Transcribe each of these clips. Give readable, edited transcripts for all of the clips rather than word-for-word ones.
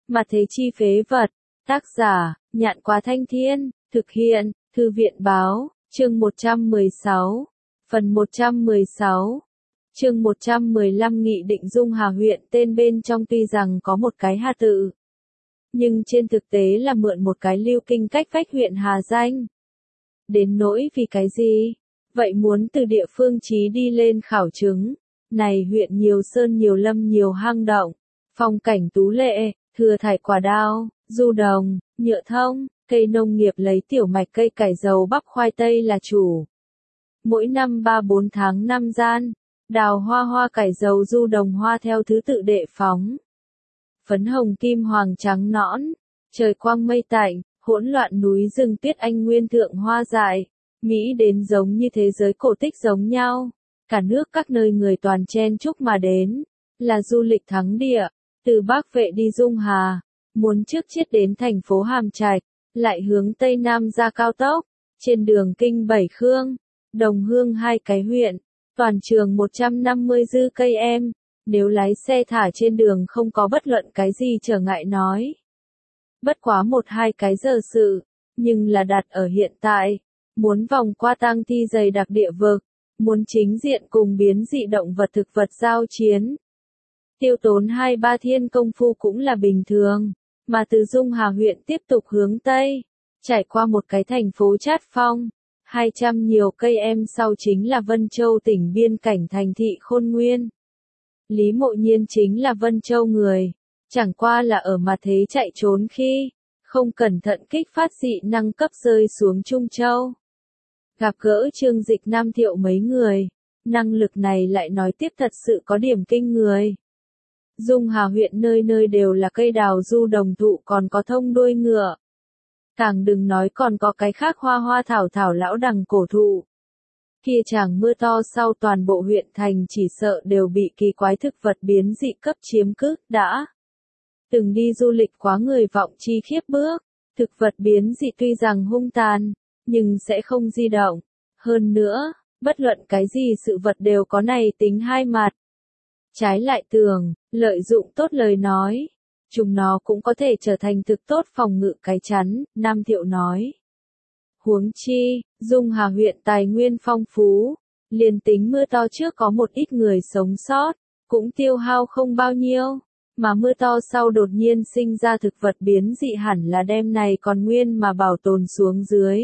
Mà thế chi phế vật. Tác giả, Nhạn Quá Thanh Thiên, thực hiện, Thư viện Báo, chương 116, phần 116. Chương 115 Nghị định Dung Hà huyện tên bên trong tuy rằng có một cái Hà tự, nhưng trên thực tế là mượn một cái Lưu Kinh cách vách huyện Hà danh. Đến nỗi vì cái gì? Vậy muốn từ địa phương chí đi lên khảo chứng. Này huyện nhiều sơn nhiều lâm nhiều hang động, phong cảnh tú lệ, thừa thải quả đao, du đồng, nhựa thông, cây nông nghiệp lấy tiểu mạch cây cải dầu bắp khoai tây là chủ. Mỗi năm 3-4 tháng năm gian, đào hoa cải dầu du đồng hoa theo thứ tự đệ phóng. Phấn hồng kim hoàng trắng nõn, trời quang mây tạnh, hỗn loạn núi rừng tuyết anh nguyên thượng hoa dại, Mỹ đến giống như thế giới cổ tích giống nhau. Cả nước các nơi người toàn chen chúc mà đến, là du lịch thắng địa, từ Bắc Vệ đi Dung Hà, muốn trước chiết đến thành phố Hàm Trạch, lại hướng Tây Nam ra cao tốc, trên đường kinh 7 khương, Đồng Hương 2 cái huyện, toàn trường 150 dư cây em, nếu lái xe thả trên đường không có bất luận cái gì trở ngại nói. Bất quá 1-2 cái giờ sự, nhưng là đặt ở hiện tại, muốn vòng qua tang thi dày đặc địa vực, muốn chính diện cùng biến dị động vật thực vật giao chiến. Tiêu tốn 2-3 thiên công phu cũng là bình thường, mà từ Dung Hà huyện tiếp tục hướng Tây, trải qua một cái thành phố Trát Phong, 200 nhiều cây em sau chính là Vân Châu tỉnh biên cảnh thành thị Khôn Nguyên. Lý Mộ Nhiên chính là Vân Châu người, chẳng qua là ở mà thế chạy trốn khi, không cẩn thận kích phát dị năng cấp rơi xuống Trung Châu. Gặp gỡ Trương Dịch Nam Thiệu mấy người, năng lực này lại nói tiếp thật sự có điểm kinh người. Dung Hà huyện nơi nơi đều là cây đào du đồng thụ còn có thông đuôi ngựa. Càng đừng nói còn có cái khác hoa thảo lão đằng cổ thụ. Kia chàng mưa to sau toàn bộ huyện thành chỉ sợ đều bị kỳ quái thực vật biến dị cấp chiếm cứ, đã. Từng đi du lịch quá người vọng chi khiếp bước, thực vật biến dị tuy rằng hung tàn, nhưng sẽ không di động. Hơn nữa, bất luận cái gì sự vật đều có này tính hai mặt. Trái lại tường, lợi dụng tốt lời nói, chúng nó cũng có thể trở thành thực tốt phòng ngự cái chắn, Nam Thiệu nói. Huống chi, Dung Hà huyện tài nguyên phong phú, liền tính mưa to trước có một ít người sống sót, cũng tiêu hao không bao nhiêu, mà mưa to sau đột nhiên sinh ra thực vật biến dị hẳn là đem này còn nguyên mà bảo tồn xuống dưới.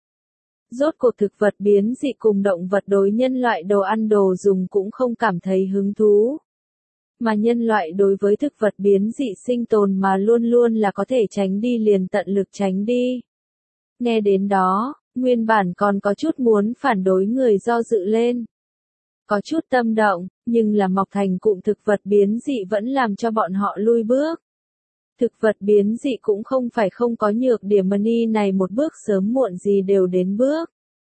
Rốt cuộc thực vật biến dị cùng động vật đối nhân loại đồ ăn đồ dùng cũng không cảm thấy hứng thú. Mà nhân loại đối với thực vật biến dị sinh tồn mà luôn luôn là có thể tránh đi liền tận lực tránh đi. Nghe đến đó, nguyên bản còn có chút muốn phản đối người do dự lên. Có chút tâm động, nhưng là mọc thành cụm thực vật biến dị vẫn làm cho bọn họ lui bước. Thực vật biến dị cũng không phải không có nhược điểm money này một bước sớm muộn gì đều đến bước.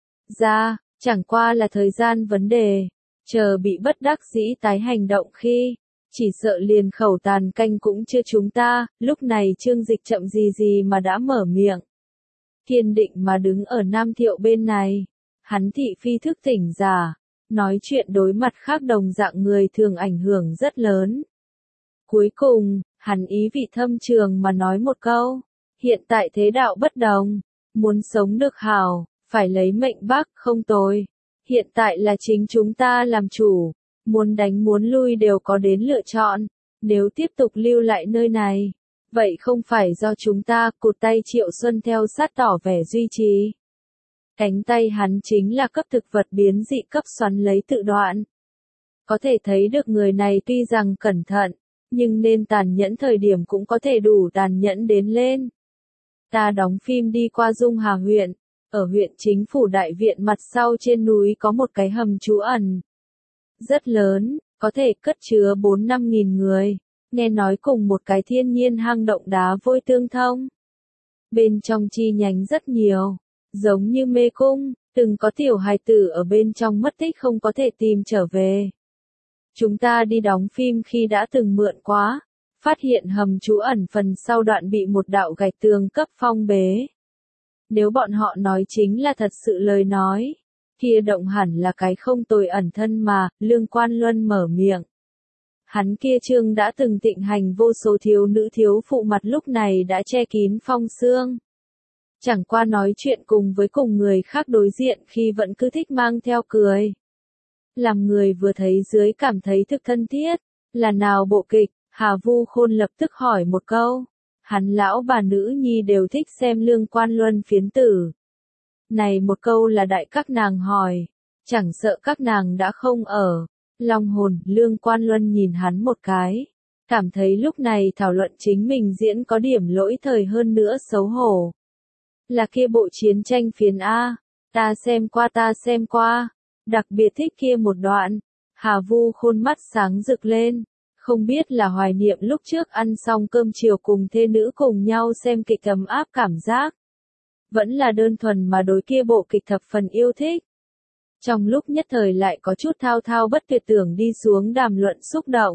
Chẳng qua là thời gian vấn đề, chờ bị bất đắc dĩ tái hành động khi, chỉ sợ liền khẩu tàn canh cũng chưa chúng ta, lúc này Trương Dịch chậm gì mà đã mở miệng. Kiên định mà đứng ở Nam Thiệu bên này, hắn thị phi thức tỉnh giả, nói chuyện đối mặt khác đồng dạng người thường ảnh hưởng rất lớn. Cuối cùng, hắn ý vị thâm trường mà nói một câu, hiện tại thế đạo bất đồng, muốn sống được hảo, phải lấy mệnh Bắc không tồi. Hiện tại là chính chúng ta làm chủ, muốn đánh muốn lui đều có đến lựa chọn, nếu tiếp tục lưu lại nơi này, vậy không phải do chúng ta, cụt tay Triệu Xuân theo sát tỏ vẻ duy trì. Cánh tay hắn chính là cấp thực vật biến dị cấp xoắn lấy tự đoạn. Có thể thấy được người này tuy rằng cẩn thận, nhưng nên tàn nhẫn thời điểm cũng có thể đủ tàn nhẫn đến lên. Ta đóng phim đi qua Dung Hà huyện, ở huyện chính phủ đại viện mặt sau trên núi có một cái hầm trú ẩn. Rất lớn, có thể cất chứa 4-5 nghìn người, nghe nói cùng một cái thiên nhiên hang động đá vôi tương thông. Bên trong chi nhánh rất nhiều, giống như mê cung, từng có tiểu hài tử ở bên trong mất tích không có thể tìm trở về. Chúng ta đi đóng phim khi đã từng mượn quá, phát hiện hầm trú ẩn phần sau đoạn bị một đạo gạch tường cấp phong bế. Nếu bọn họ nói chính là thật sự lời nói, kia động hẳn là cái không tồi ẩn thân mà, Lương Quan Luân mở miệng. Hắn kia trương đã từng tịnh hành vô số thiếu nữ thiếu phụ mặt lúc này đã che kín phong sương. Chẳng qua nói chuyện cùng người khác đối diện khi vẫn cứ thích mang theo cười. Làm người vừa thấy dưới cảm thấy thực thân thiết, là nào bộ kịch, Hà Vu Khôn lập tức hỏi một câu. Hắn lão bà nữ nhi đều thích xem Lương Quan Luân phiến tử. Này một câu là đại các nàng hỏi, chẳng sợ các nàng đã không ở. Long hồn, Lương Quan Luân nhìn hắn một cái. Cảm thấy lúc này thảo luận chính mình diễn có điểm lỗi thời hơn nữa xấu hổ. Là kia bộ chiến tranh phiến A, ta xem qua, đặc biệt thích kia một đoạn. Hà Vu Khôn mắt sáng rực lên, không biết là hoài niệm lúc trước ăn xong cơm chiều cùng thê nữ cùng nhau xem kịch ấm áp cảm giác. Vẫn là đơn thuần mà đối kia bộ kịch thập phần yêu thích. Trong lúc nhất thời lại có chút thao thao bất tuyệt tưởng đi xuống đàm luận xúc động.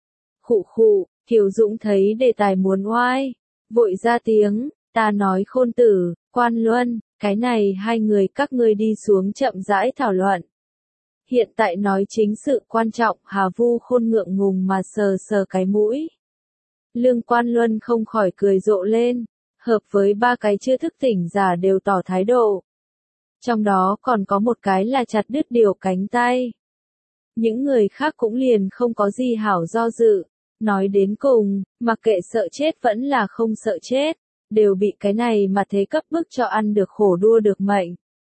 Khụ khụ, Kiều Dũng thấy đề tài muốn oai, vội ra tiếng, ta nói Khôn tử, Quan Luân, cái này hai người các ngươi đi xuống chậm rãi thảo luận. Hiện tại nói chính sự quan trọng, Hà Vu Khôn ngượng ngùng mà sờ sờ cái mũi. Lương Quan Luân không khỏi cười rộ lên, hợp với ba cái chưa thức tỉnh giả đều tỏ thái độ. Trong đó còn có một cái là chặt đứt điều cánh tay. Những người khác cũng liền không có gì hảo do dự. Nói đến cùng, mặc kệ sợ chết vẫn là không sợ chết, đều bị cái này mà thế cấp bức cho ăn được khổ đua được mệnh.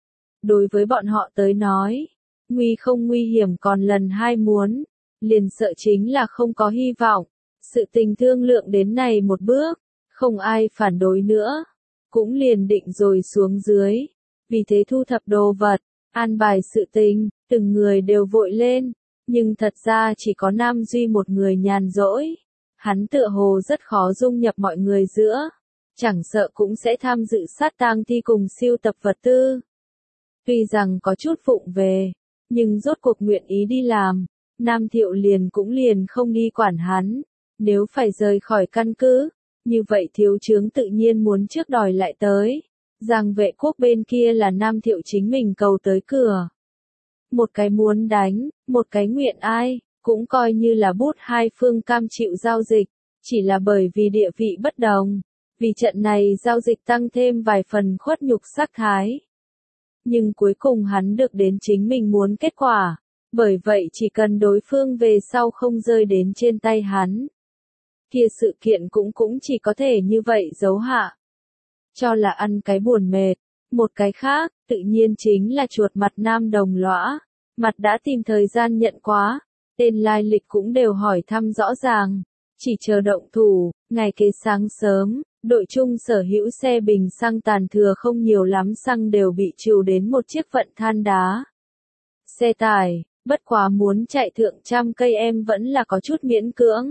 Đối với bọn họ tới nói, nguy không nguy hiểm còn lần hai muốn, liền sợ chính là không có hy vọng. Sự tình thương lượng đến này một bước, không ai phản đối nữa, cũng liền định rồi xuống dưới. Vì thế thu thập đồ vật, an bài sự tình, từng người đều vội lên, nhưng thật ra chỉ có Nam Duy một người nhàn rỗi. Hắn tựa hồ rất khó dung nhập mọi người giữa, chẳng sợ cũng sẽ tham dự sát tang thi cùng siêu tập vật tư. Tuy rằng có chút vụng về, nhưng rốt cuộc nguyện ý đi làm, Nam Thiệu cũng liền không đi quản hắn. Nếu phải rời khỏi căn cứ, như vậy thiếu chướng tự nhiên muốn trước đòi lại tới. Giang Vệ Quốc bên kia là Nam Thiệu chính mình cầu tới cửa. Một cái muốn đánh, một cái nguyện ai, cũng coi như là bút hai phương cam chịu giao dịch, chỉ là bởi vì địa vị bất đồng, vì trận này giao dịch tăng thêm vài phần khuất nhục sắc thái. Nhưng cuối cùng hắn được đến chính mình muốn kết quả, bởi vậy chỉ cần đối phương về sau không rơi đến trên tay hắn. Kia sự kiện cũng chỉ có thể như vậy giấu hạ. Cho là ăn cái buồn mệt, một cái khác, tự nhiên chính là chuột mặt Nam Đồng Lõa, mặt đã tìm thời gian nhận quá, tên lai lịch cũng đều hỏi thăm rõ ràng, chỉ chờ động thủ. Ngày kế sáng sớm, đội chung sở hữu xe bình xăng tàn thừa không nhiều lắm xăng đều bị trừ đến một chiếc vận than đá. Xe tải, bất quá muốn chạy thượng 100 cây em vẫn là có chút miễn cưỡng.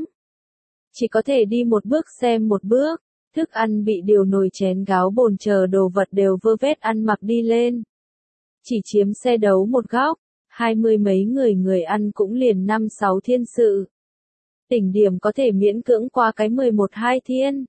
Chỉ có thể đi một bước xem một bước. Thức ăn bị điều nồi chén gáo bồn chờ đồ vật đều vơ vét ăn mặc đi lên. Chỉ chiếm xe đấu một góc, 20 mấy người ăn cũng liền 5-6 thiên sự. Đỉnh điểm có thể miễn cưỡng qua cái 11-2 thiên.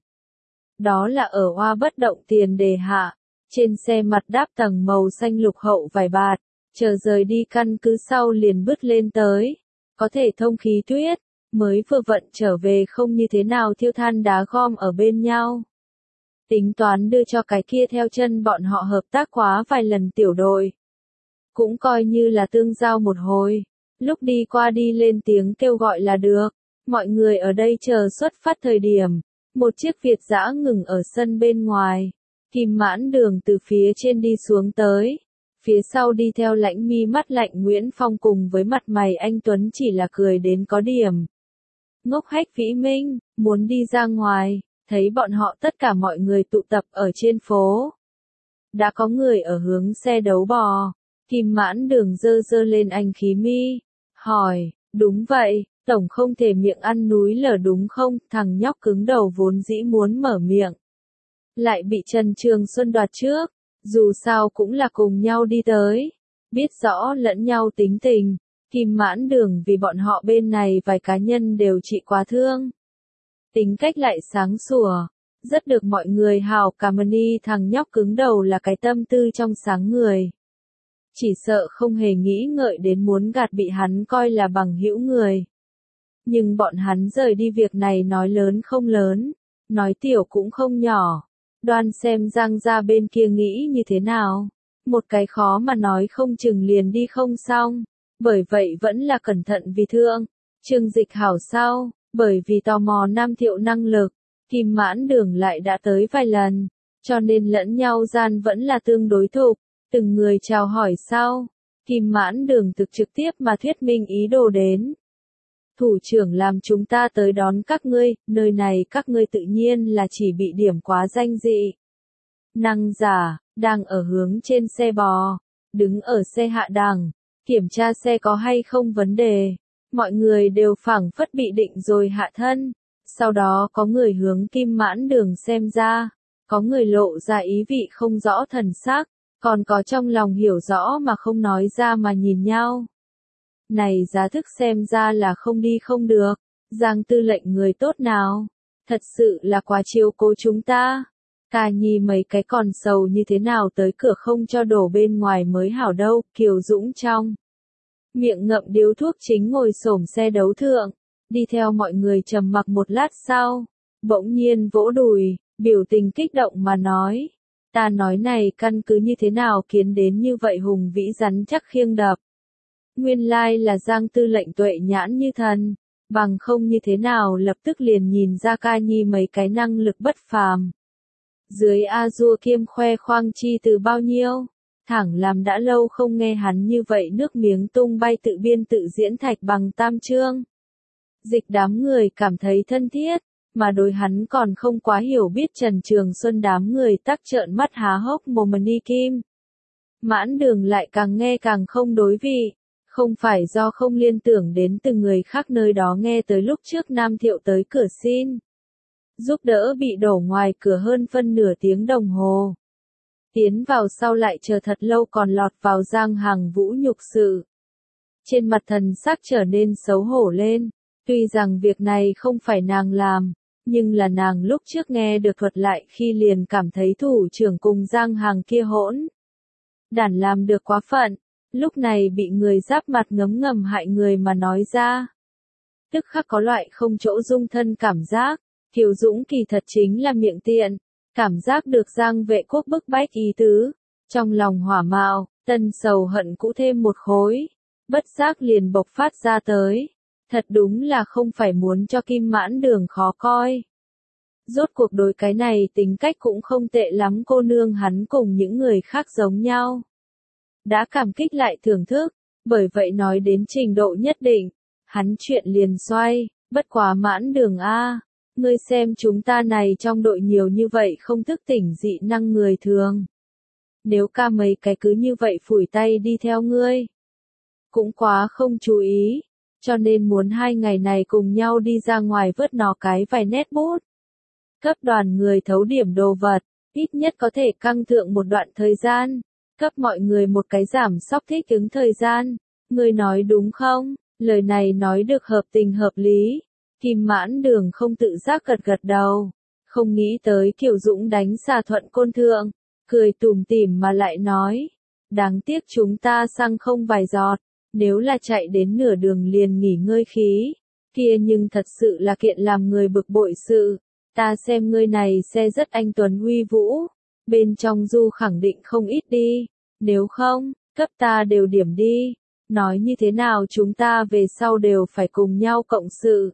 Đó là ở Hoa Bất Động tiền đề hạ, trên xe mặt đáp tầng màu xanh lục hậu vài bạt, chờ rời đi căn cứ sau liền bứt lên tới. Có thể thông khí tuyết. Mới vừa vận trở về không như thế nào thiêu than đá gom ở bên nhau. Tính toán đưa cho cái kia theo chân bọn họ hợp tác quá vài lần tiểu đội. Cũng coi như là tương giao một hồi. Lúc đi qua đi lên tiếng kêu gọi là được. Mọi người ở đây chờ xuất phát thời điểm. Một chiếc Việt dã ngừng ở sân bên ngoài. Kim Mãn Đường từ phía trên đi xuống tới. Phía sau đi theo lãnh mi mắt lạnh Nguyễn Phong cùng với mặt mày anh Tuấn chỉ là cười đến có điểm. Ngốc hách Vĩ Minh, muốn đi ra ngoài, thấy bọn họ tất cả mọi người tụ tập ở trên phố. Đã có người ở hướng xe đấu bò, Kim Mãn Đường giơ lên anh khí mi, hỏi, đúng vậy, tổng không thể miệng ăn núi lở đúng không, thằng nhóc cứng đầu vốn dĩ muốn mở miệng. Lại bị Trần Trường Xuân đoạt trước, dù sao cũng là cùng nhau đi tới, biết rõ lẫn nhau tính tình. Kim Mãn Đường vì bọn họ bên này vài cá nhân đều trị quá thương. Tính cách lại sáng sủa, rất được mọi người hào cảm ơn thằng nhóc cứng đầu là cái tâm tư trong sáng người. Chỉ sợ không hề nghĩ ngợi đến muốn gạt bị hắn coi là bằng hữu người. Nhưng bọn hắn rời đi việc này nói lớn không lớn, nói tiểu cũng không nhỏ. Đoan xem Giang gia bên kia nghĩ như thế nào. Một cái khó mà nói không chừng liền đi không xong. Bởi vậy vẫn là cẩn thận vì thương. Trương Dịch hảo sau, bởi vì tò mò Nam Thiệu năng lực, Kim Mãn Đường lại đã tới vài lần, cho nên lẫn nhau gian vẫn là tương đối thục. Từng người chào hỏi sau, Kim Mãn Đường thực trực tiếp mà thuyết minh ý đồ đến. Thủ trưởng làm chúng ta tới đón các ngươi, nơi này các ngươi tự nhiên là chỉ bị điểm quá danh dị. Năng giả, đang ở hướng trên xe bò, đứng ở xe hạ đằng, kiểm tra xe có hay không vấn đề. Mọi người đều phảng phất bị định rồi hạ thân. Sau đó có người hướng Kim Mãn Đường xem ra, có người lộ ra ý vị không rõ thần sắc, còn có trong lòng hiểu rõ mà không nói ra mà nhìn nhau. Này giá thức xem ra là không đi không được, Giang tư lệnh người tốt nào, thật sự là quá chiếu cố chúng ta. Ca Nhi mấy cái còn sầu như thế nào tới cửa không cho đổ bên ngoài mới hảo đâu, Kiều Dũng trong miệng ngậm điếu thuốc chính ngồi xổm xe đấu thượng, đi theo mọi người trầm mặc một lát sau, bỗng nhiên vỗ đùi, biểu tình kích động mà nói, ta nói này căn cứ như thế nào kiến đến như vậy hùng vĩ rắn chắc khiêng đập. Nguyên lai là Giang tư lệnh tuệ nhãn như thần, bằng không như thế nào lập tức liền nhìn ra Ca Nhi mấy cái năng lực bất phàm. Dưới A-dua kiêm khoe khoang chi từ bao nhiêu, thẳng làm đã lâu không nghe hắn như vậy nước miếng tung bay tự biên tự diễn Thạch Bằng Tam Chương. Dịch đám người cảm thấy thân thiết, mà đối hắn còn không quá hiểu biết Trần Trường Xuân đám người tắc trợn mắt há hốc mồm ni kim. Mãn Đường lại càng nghe càng không đối vị, không phải do không liên tưởng đến từng người khác nơi đó nghe tới lúc trước Nam Thiệu tới cửa xin giúp đỡ bị đổ ngoài cửa hơn phân nửa tiếng đồng hồ. Tiến vào sau lại chờ thật lâu còn lọt vào Giang Hằng Vũ nhục sự. Trên mặt thần sắc trở nên xấu hổ lên, tuy rằng việc này không phải nàng làm, nhưng là nàng lúc trước nghe được thuật lại khi liền cảm thấy thủ trưởng cùng Giang Hằng kia hỗn đản làm được quá phận, lúc này bị người giáp mặt ngấm ngầm hại người mà nói ra. Tức khắc có loại không chỗ dung thân cảm giác, Kiều Dũng kỳ thật chính là miệng tiện, cảm giác được Giang Vệ Quốc bức bách ý tứ, trong lòng hỏa mạo, tân sầu hận cũ thêm một khối, bất giác liền bộc phát ra tới, thật đúng là không phải muốn cho Kim Mãn Đường khó coi. Rốt cuộc đối cái này tính cách cũng không tệ lắm, cô nương hắn cùng những người khác giống nhau. Đã cảm kích lại thưởng thức, bởi vậy nói đến trình độ nhất định, hắn chuyện liền xoay, bất quá Mãn Đường a, ngươi xem chúng ta này trong đội nhiều như vậy không thức tỉnh dị năng người thường. Nếu ca mấy cái cứ như vậy phủi tay đi theo ngươi, cũng quá không chú ý, cho nên muốn 2 ngày này cùng nhau đi ra ngoài vớt nó cái vài nét bút. Cấp đoàn người thấu điểm đồ vật, ít nhất có thể căng thượng một đoạn thời gian, cấp mọi người một cái giảm sóc thích ứng thời gian. Ngươi nói đúng không? Lời này nói được hợp tình hợp lý. Kim Mãn Đường không tự giác gật gật đầu, không nghĩ tới Kiều Dũng đánh xà thuận côn thượng, cười tủm tỉm mà lại nói, đáng tiếc chúng ta xăng không vài giọt, nếu là chạy đến nửa đường liền nghỉ ngơi khí, kia nhưng thật sự là kiện làm người bực bội sự. Ta xem ngươi này xe rất anh tuấn uy vũ, bên trong du khẳng định không ít đi, nếu không, cấp ta đều điểm đi, nói như thế nào chúng ta về sau đều phải cùng nhau cộng sự.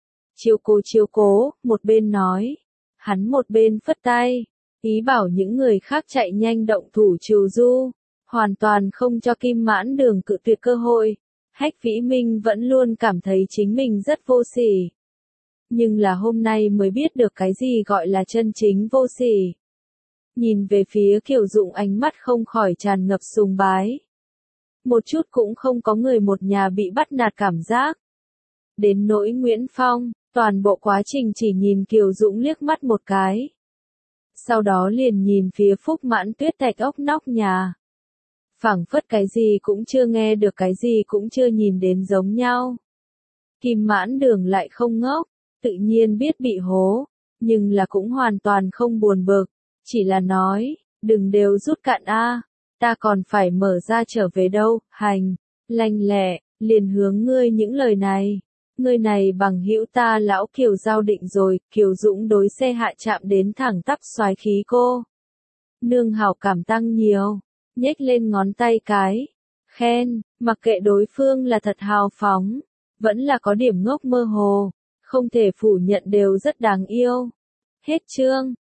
Chiếu cố, một bên nói, hắn một bên phất tay, ý bảo những người khác chạy nhanh động thủ trừ du, hoàn toàn không cho Kim Mãn Đường cự tuyệt cơ hội. Hách Vĩ Minh vẫn luôn cảm thấy chính mình rất vô sỉ. Nhưng là hôm nay mới biết được cái gì gọi là chân chính vô sỉ. Nhìn về phía Kiều Dũng ánh mắt không khỏi tràn ngập sùng bái. Một chút cũng không có người một nhà bị bắt nạt cảm giác. Đến nỗi Nguyễn Phong, toàn bộ quá trình chỉ nhìn Kiều Dũng liếc mắt một cái. Sau đó liền nhìn phía Phúc Mãn Tuyết thạch ốc nóc nhà. Phảng phất cái gì cũng chưa nghe được, cái gì cũng chưa nhìn đến giống nhau. Kim Mãn Đường lại không ngốc, tự nhiên biết bị hố, nhưng là cũng hoàn toàn không buồn bực, chỉ là nói, đừng đều rút cạn a, ta còn phải mở ra trở về đâu, hành, lanh lẹ, liền hướng ngươi những lời này. Người này bằng hữu ta lão Kiều giao định rồi, Kiều Dũng đối xe hạ chạm đến thẳng tắp soái khí cô. Nương hảo cảm tăng nhiều, nhếch lên ngón tay cái, khen, mặc kệ đối phương là thật hào phóng, vẫn là có điểm ngốc mơ hồ, không thể phủ nhận đều rất đáng yêu. Hết chương.